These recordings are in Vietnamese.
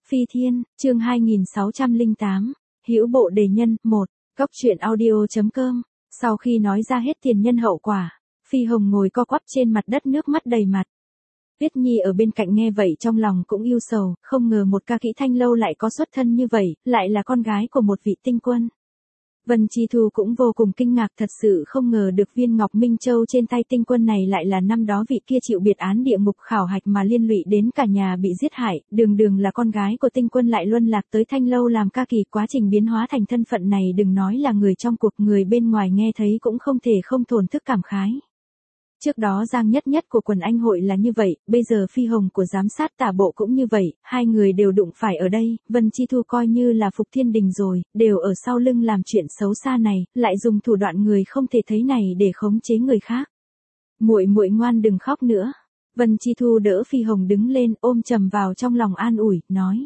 Phi Thiên, chương 2608, Hữu Bộ Đề Nhân, 1, Cốc truyện audio.com. Sau khi nói ra hết tiền nhân hậu quả, Phi Hồng ngồi co quắp trên mặt đất nước mắt đầy mặt. Tuyết Nhi ở bên cạnh nghe vậy trong lòng cũng ưu sầu, không ngờ một ca kỹ thanh lâu lại có xuất thân như vậy, lại là con gái của một vị tinh quân. Vân Chi Thu cũng vô cùng kinh ngạc, thật sự không ngờ được viên ngọc Minh Châu trên tay tinh quân này lại là năm đó vị kia chịu biệt án địa ngục khảo hạch mà liên lụy đến cả nhà bị giết hại, đường là con gái của tinh quân lại luân lạc tới thanh lâu làm ca kỳ. Quá trình biến hóa thành thân phận này đừng nói là người trong cuộc, người bên ngoài nghe thấy cũng không thể không thổn thức cảm khái. Trước đó Giang Nhất Nhất của quần anh hội là như vậy, bây giờ Phi Hồng của giám sát tả bộ cũng như vậy, hai người đều đụng phải ở đây. Vân Chi Thu coi như là phục thiên đình rồi, đều ở sau lưng làm chuyện xấu xa này, lại dùng thủ đoạn người không thể thấy này để khống chế người khác. Muội muội ngoan đừng khóc nữa. Vân Chi Thu đỡ Phi Hồng đứng lên, ôm chầm vào trong lòng an ủi, nói: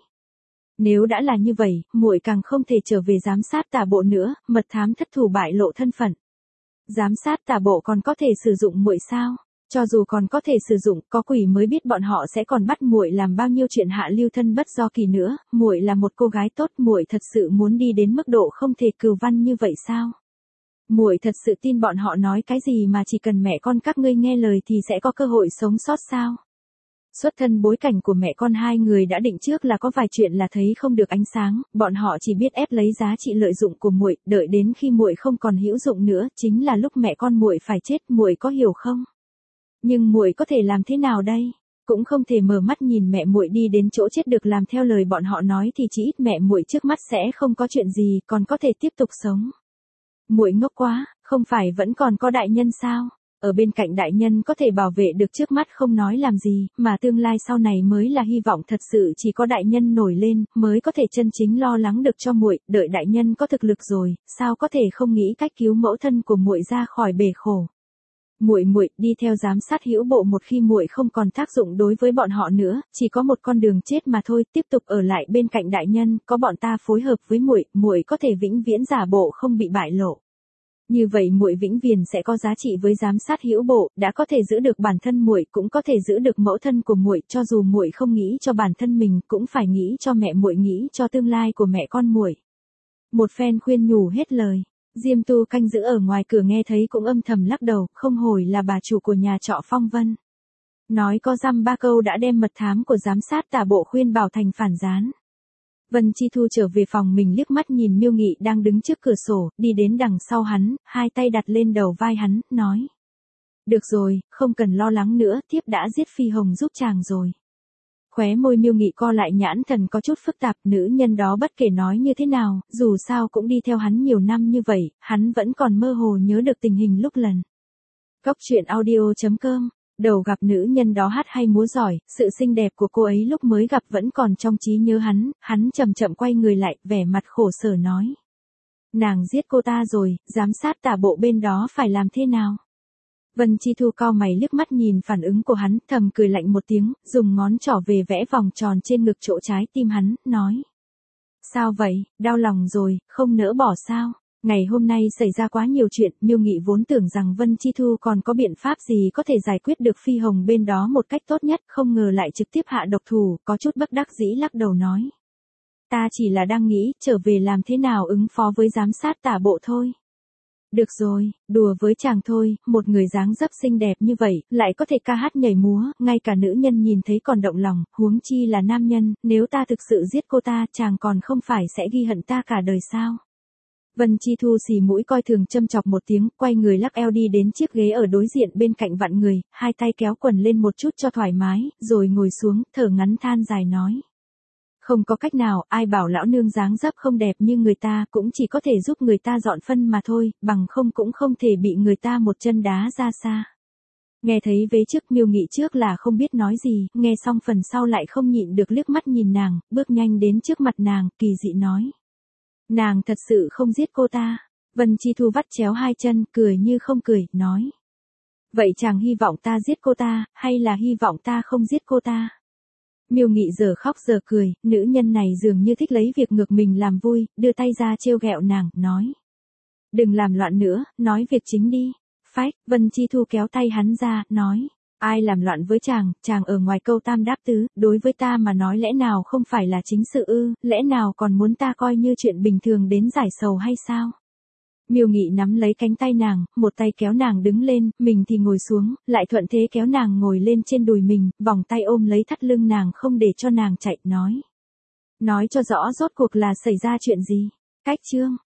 nếu đã là như vậy, muội càng không thể trở về giám sát tả bộ nữa, mật thám thất thủ bại lộ thân phận. Giám sát tả bộ còn có thể sử dụng muội sao? Cho dù còn có thể sử dụng, có quỷ mới biết bọn họ sẽ còn bắt muội làm bao nhiêu chuyện hạ lưu thân bất do kỳ nữa. Muội là một cô gái tốt, muội thật sự muốn đi đến mức độ không thể cừu văn như vậy sao? Muội thật sự tin bọn họ nói cái gì mà chỉ cần mẹ con các ngươi nghe lời thì sẽ có cơ hội sống sót sao? Xuất thân bối cảnh của mẹ con hai người đã định trước là có vài chuyện là thấy không được ánh sáng, bọn họ chỉ biết ép lấy giá trị lợi dụng của muội, đợi đến khi muội không còn hữu dụng nữa, chính là lúc mẹ con muội phải chết, muội có hiểu không? Nhưng muội có thể làm thế nào đây? Cũng không thể mở mắt nhìn mẹ muội đi đến chỗ chết được, làm theo lời bọn họ nói thì chỉ ít mẹ muội trước mắt sẽ không có chuyện gì, còn có thể tiếp tục sống. Muội ngốc quá, không phải vẫn còn có đại nhân sao? Ở bên cạnh đại nhân có thể bảo vệ được trước mắt không nói làm gì, mà tương lai sau này mới là hy vọng, thật sự chỉ có đại nhân nổi lên mới có thể chân chính lo lắng được cho muội, đợi đại nhân có thực lực rồi, sao có thể không nghĩ cách cứu mẫu thân của muội ra khỏi bể khổ. Muội đi theo giám sát Hữu Bộ, một khi muội không còn tác dụng đối với bọn họ nữa, chỉ có một con đường chết mà thôi, tiếp tục ở lại bên cạnh đại nhân, có bọn ta phối hợp với muội, muội có thể vĩnh viễn giả bộ không bị bại lộ. Như vậy muội vĩnh viễn sẽ có giá trị với giám sát Hữu Bộ, đã có thể giữ được bản thân muội, cũng có thể giữ được mẫu thân của muội, cho dù muội không nghĩ cho bản thân mình, cũng phải nghĩ cho mẹ muội, nghĩ cho tương lai của mẹ con muội. Một phen khuyên nhủ hết lời, Diêm Tu canh giữ ở ngoài cửa nghe thấy cũng âm thầm lắc đầu, không hồi là bà chủ của nhà trọ Phong Vân. Nói có dăm ba câu đã đem mật thám của giám sát tả bộ khuyên bảo thành phản gián. Vân Chi Thu trở về phòng mình, liếc mắt nhìn Miêu Nghị đang đứng trước cửa sổ, đi đến đằng sau hắn, hai tay đặt lên đầu vai hắn, nói: được rồi, không cần lo lắng nữa, thiếp đã giết Phi Hồng giúp chàng rồi. Khóe môi Miêu Nghị co lại, nhãn thần có chút phức tạp, nữ nhân đó bất kể nói như thế nào, dù sao cũng đi theo hắn nhiều năm như vậy, hắn vẫn còn mơ hồ nhớ được tình hình lúc lần. Cốc truyện audio.com. Đầu gặp nữ nhân đó hát hay múa giỏi, sự xinh đẹp của cô ấy lúc mới gặp vẫn còn trong trí nhớ hắn chậm chậm quay người lại, vẻ mặt khổ sở nói: nàng giết cô ta rồi, giám sát tả bộ bên đó phải làm thế nào? Vân Chi Thu cau mày liếc mắt nhìn phản ứng của hắn, thầm cười lạnh một tiếng, dùng ngón trỏ về vẽ vòng tròn trên ngực chỗ trái tim hắn, nói: sao vậy, đau lòng rồi, không nỡ bỏ sao? Ngày hôm nay xảy ra quá nhiều chuyện, Miêu Nghị vốn tưởng rằng Vân Chi Thu còn có biện pháp gì có thể giải quyết được Phi Hồng bên đó một cách tốt nhất, không ngờ lại trực tiếp hạ độc thủ, có chút bất đắc dĩ lắc đầu nói: ta chỉ là đang nghĩ, trở về làm thế nào ứng phó với giám sát tả bộ thôi. Được rồi, đùa với chàng thôi, một người dáng dấp xinh đẹp như vậy, lại có thể ca hát nhảy múa, ngay cả nữ nhân nhìn thấy còn động lòng, huống chi là nam nhân, nếu ta thực sự giết cô ta, chàng còn không phải sẽ ghi hận ta cả đời sao? Vân Chi Thu xì mũi coi thường châm chọc một tiếng, quay người lắc eo đi đến chiếc ghế ở đối diện bên cạnh vặn người, hai tay kéo quần lên một chút cho thoải mái, rồi ngồi xuống, thở ngắn than dài nói: không có cách nào, ai bảo lão nương dáng dấp không đẹp như người ta, cũng chỉ có thể giúp người ta dọn phân mà thôi, bằng không cũng không thể bị người ta một chân đá ra xa. Nghe thấy vế trước Miêu Nghị trước là không biết nói gì, nghe xong phần sau lại không nhịn được liếc mắt nhìn nàng, bước nhanh đến trước mặt nàng, kỳ dị nói: nàng thật sự không giết cô ta. Vân Chi Thu vắt chéo hai chân, cười như không cười, nói: vậy chàng hy vọng ta giết cô ta, hay là hy vọng ta không giết cô ta? Miêu Nghị giờ khóc giờ cười, nữ nhân này dường như thích lấy việc ngược mình làm vui, đưa tay ra trêu ghẹo nàng, nói: đừng làm loạn nữa, nói việc chính đi. Phách, Vân Chi Thu kéo tay hắn ra, nói: Ai làm loạn với chàng ở ngoài câu tam đáp tứ, đối với ta mà nói lẽ nào không phải là chính sự ư, lẽ nào còn muốn ta coi như chuyện bình thường đến giải sầu hay sao? Miêu Nghị nắm lấy cánh tay nàng, một tay kéo nàng đứng lên, mình thì ngồi xuống, lại thuận thế kéo nàng ngồi lên trên đùi mình, vòng tay ôm lấy thắt lưng nàng không để cho nàng chạy, nói. Nói cho rõ rốt cuộc là xảy ra chuyện gì? Cách chương